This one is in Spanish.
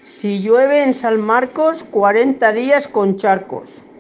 Si llueve en San Marcos, 40 días con charcos.